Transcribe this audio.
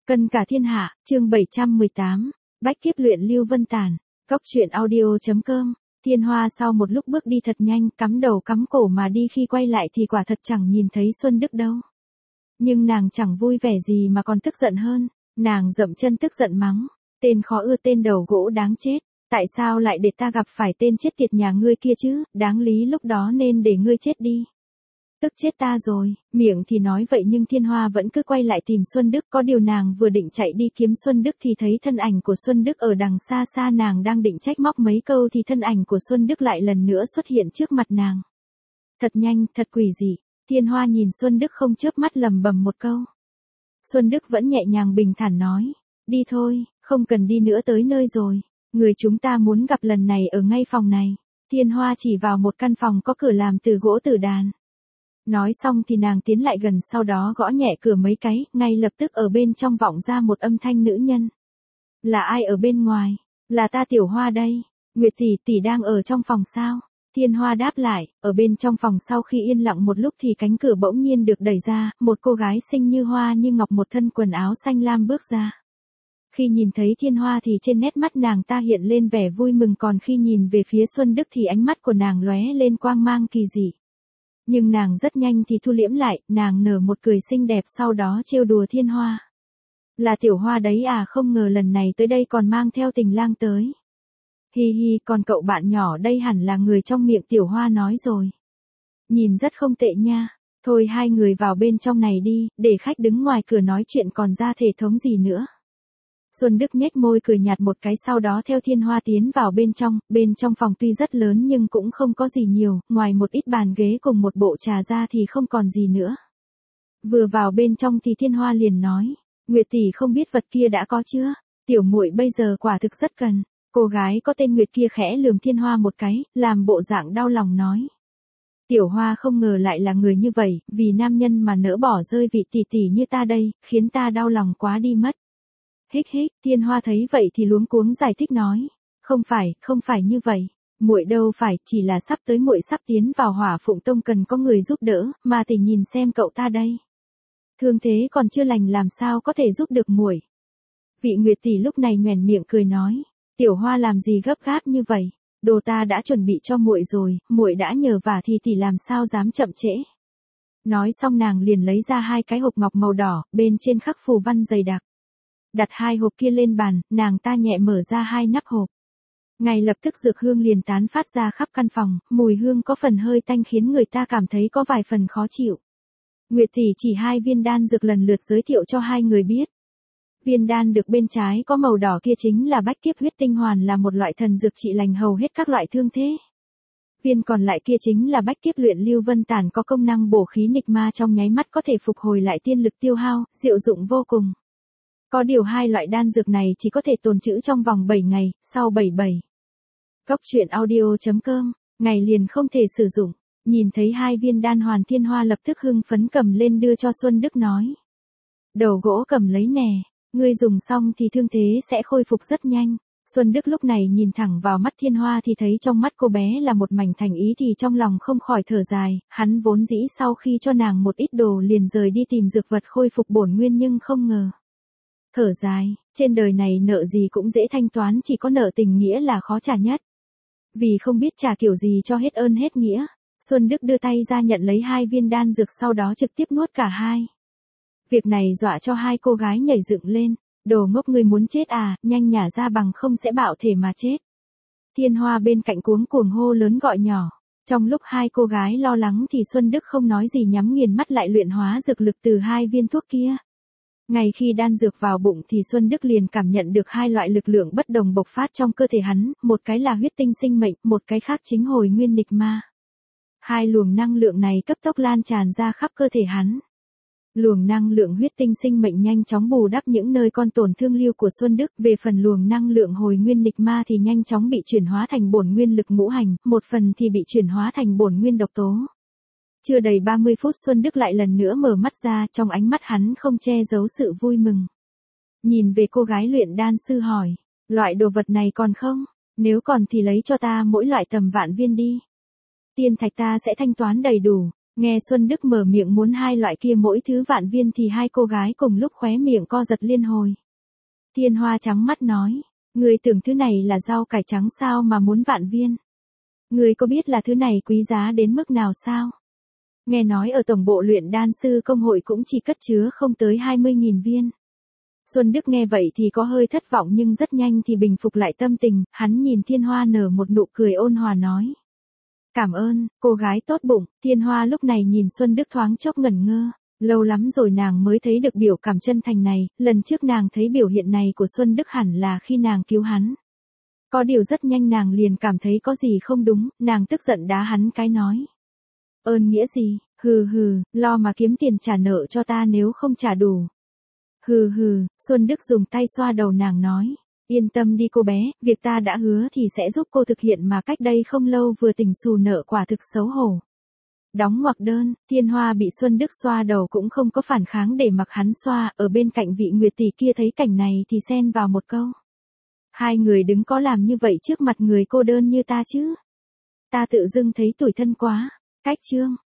Cân cả thiên hạ, chương 718, bách kiếp luyện Lưu Vân Tản, cốc truyện audio.com. Thiên Hoa sau một lúc bước đi thật nhanh, cắm đầu cắm cổ mà đi, khi quay lại thì quả thật chẳng nhìn thấy Xuân Đức đâu. Nhưng nàng chẳng vui vẻ gì mà còn tức giận hơn, nàng dậm chân tức giận mắng, tên khó ưa, tên đầu gỗ đáng chết, tại sao lại để ta gặp phải tên chết tiệt nhà ngươi kia chứ, đáng lý lúc đó nên để ngươi chết đi. Tức chết ta rồi, miệng thì nói vậy nhưng Thiên Hoa vẫn cứ quay lại tìm Xuân Đức, có điều nàng vừa định chạy đi kiếm Xuân Đức thì thấy thân ảnh của Xuân Đức ở đằng xa xa, nàng đang định trách móc mấy câu thì thân ảnh của Xuân Đức lại lần nữa xuất hiện trước mặt nàng. Thật nhanh, thật quỷ dị, Thiên Hoa nhìn Xuân Đức không chớp mắt lẩm bẩm một câu. Xuân Đức vẫn nhẹ nhàng bình thản nói, đi thôi, không cần đi nữa, tới nơi rồi, người chúng ta muốn gặp lần này ở ngay phòng này. Thiên Hoa chỉ vào một căn phòng có cửa làm từ gỗ tử đàn. Nói xong thì nàng tiến lại gần, sau đó gõ nhẹ cửa mấy cái, ngay lập tức ở bên trong vọng ra một âm thanh nữ nhân. Là ai ở bên ngoài? Là ta, Tiểu Hoa đây. Nguyệt tỷ đang ở trong phòng sao? Thiên Hoa đáp lại, ở bên trong phòng. Sau khi yên lặng một lúc thì cánh cửa bỗng nhiên được đẩy ra, một cô gái xinh như hoa như ngọc, một thân quần áo xanh lam bước ra. Khi nhìn thấy Thiên Hoa thì trên nét mắt nàng ta hiện lên vẻ vui mừng, còn khi nhìn về phía Xuân Đức thì ánh mắt của nàng lóe lên quang mang kỳ dị. Nhưng nàng rất nhanh thì thu liễm lại, nàng nở một cười xinh đẹp, sau đó trêu đùa Thiên Hoa. Là Tiểu Hoa đấy à, không ngờ lần này tới đây còn mang theo tình lang tới. Hi hi, còn cậu bạn nhỏ đây hẳn là người trong miệng Tiểu Hoa nói rồi. Nhìn rất không tệ nha, thôi hai người vào bên trong này đi, để khách đứng ngoài cửa nói chuyện còn ra thể thống gì nữa. Xuân Đức nhếch môi cười nhạt một cái, sau đó theo Thiên Hoa tiến vào bên trong phòng tuy rất lớn nhưng cũng không có gì nhiều, ngoài một ít bàn ghế cùng một bộ trà ra thì không còn gì nữa. Vừa vào bên trong thì Thiên Hoa liền nói, Nguyệt tỷ không biết vật kia đã có chưa, tiểu muội bây giờ quả thực rất cần. Cô gái có tên Nguyệt kia khẽ lườm Thiên Hoa một cái, làm bộ dạng đau lòng nói. Tiểu Hoa không ngờ lại là người như vậy, vì nam nhân mà nỡ bỏ rơi vị tỷ tỷ như ta đây, khiến ta đau lòng quá đi mất. Hích hích, Thiên Hoa thấy vậy thì luống cuống giải thích nói, không phải như vậy, muội đâu phải, chỉ là sắp tới muội sắp tiến vào Hỏa Phụng Tông cần có người giúp đỡ, mà tỷ nhìn xem cậu ta đây. Thương thế còn chưa lành làm sao có thể giúp được muội. Vị Nguyệt tỷ lúc này nhoẻn miệng cười nói, Tiểu Hoa làm gì gấp gáp như vậy, đồ ta đã chuẩn bị cho muội rồi, muội đã nhờ vả thì tỷ làm sao dám chậm trễ. Nói xong nàng liền lấy ra hai cái hộp ngọc màu đỏ, bên trên khắc phù văn dày đặc. Đặt hai hộp kia lên bàn, nàng ta nhẹ mở ra hai nắp hộp. Ngay lập tức dược hương liền tán phát ra khắp căn phòng, mùi hương có phần hơi tanh khiến người ta cảm thấy có vài phần khó chịu. Nguyệt tỷ chỉ hai viên đan dược lần lượt giới thiệu cho hai người biết. Viên đan được bên trái có màu đỏ kia chính là bách kiếp huyết tinh hoàn, là một loại thần dược trị lành hầu hết các loại thương thế. Viên còn lại kia chính là bách kiếp luyện Lưu Vân Tản, có công năng bổ khí nghịch ma, trong nháy mắt có thể phục hồi lại tiên lực tiêu hao, diệu dụng vô cùng. Có điều hai loại đan dược này chỉ có thể tồn trữ trong vòng 7 ngày, sau 77. Cốc truyện audio.com, ngày liền không thể sử dụng. Nhìn thấy hai viên đan hoàn, Thiên Hoa lập tức hưng phấn cầm lên đưa cho Xuân Đức nói. Đầu gỗ cầm lấy nè, ngươi dùng xong thì thương thế sẽ khôi phục rất nhanh. Xuân Đức lúc này nhìn thẳng vào mắt Thiên Hoa thì thấy trong mắt cô bé là một mảnh thành ý, thì trong lòng không khỏi thở dài, hắn vốn dĩ sau khi cho nàng một ít đồ liền rời đi tìm dược vật khôi phục bổn nguyên, nhưng không ngờ. Thở dài, trên đời này nợ gì cũng dễ thanh toán, chỉ có nợ tình nghĩa là khó trả nhất. Vì không biết trả kiểu gì cho hết ơn hết nghĩa, Xuân Đức đưa tay ra nhận lấy hai viên đan dược, sau đó trực tiếp nuốt cả hai. Việc này dọa cho hai cô gái nhảy dựng lên, đồ ngốc, ngươi muốn chết à, nhanh nhả ra bằng không sẽ bạo thể mà chết. Thiên Hoa bên cạnh cuống cuồng hô lớn gọi nhỏ. Trong lúc hai cô gái lo lắng thì Xuân Đức không nói gì, nhắm nghiền mắt lại luyện hóa dược lực từ hai viên thuốc kia. Ngay khi đan dược vào bụng thì Xuân Đức liền cảm nhận được hai loại lực lượng bất đồng bộc phát trong cơ thể hắn, một cái là huyết tinh sinh mệnh, một cái khác chính hồi nguyên nghịch ma. Hai luồng năng lượng này cấp tốc lan tràn ra khắp cơ thể hắn. Luồng năng lượng huyết tinh sinh mệnh nhanh chóng bù đắp những nơi con tổn thương lưu của Xuân Đức, về phần luồng năng lượng hồi nguyên nghịch ma thì nhanh chóng bị chuyển hóa thành bổn nguyên lực ngũ hành, một phần thì bị chuyển hóa thành bổn nguyên độc tố. Chưa đầy 30 phút Xuân Đức lại lần nữa mở mắt ra, trong ánh mắt hắn không che giấu sự vui mừng. Nhìn về cô gái luyện đan sư hỏi, loại đồ vật này còn không? Nếu còn thì lấy cho ta mỗi loại tầm vạn viên đi. Tiên thạch ta sẽ thanh toán đầy đủ. Nghe Xuân Đức mở miệng muốn hai loại kia mỗi thứ vạn viên thì hai cô gái cùng lúc khóe miệng co giật liên hồi. Thiên Hoa trắng mắt nói, người tưởng thứ này là rau cải trắng sao mà muốn vạn viên? Người có biết là thứ này quý giá đến mức nào sao? Nghe nói ở tổng bộ luyện đan sư công hội cũng chỉ cất chứa không tới 20.000 viên. Xuân Đức nghe vậy thì có hơi thất vọng nhưng rất nhanh thì bình phục lại tâm tình, hắn nhìn Thiên Hoa nở một nụ cười ôn hòa nói. Cảm ơn, cô gái tốt bụng. Thiên Hoa lúc này nhìn Xuân Đức thoáng chốc ngẩn ngơ. Lâu lắm rồi nàng mới thấy được biểu cảm chân thành này, lần trước nàng thấy biểu hiện này của Xuân Đức hẳn là khi nàng cứu hắn. Có điều rất nhanh nàng liền cảm thấy có gì không đúng, nàng tức giận đá hắn cái nói. Ơn nghĩa gì, hừ hừ, lo mà kiếm tiền trả nợ cho ta nếu không trả đủ. Hừ hừ, Xuân Đức dùng tay xoa đầu nàng nói. Yên tâm đi cô bé, việc ta đã hứa thì sẽ giúp cô thực hiện mà cách đây không lâu vừa tỉnh xù nợ quả thực xấu hổ. Đóng ngoặc đơn, Thiên Hoa bị Xuân Đức xoa đầu cũng không có phản kháng để mặc hắn xoa, ở bên cạnh vị Nguyệt tỷ kia thấy cảnh này thì xen vào một câu. Hai người đứng có làm như vậy trước mặt người cô đơn như ta chứ? Ta tự dưng thấy tủi thân quá. Cách chương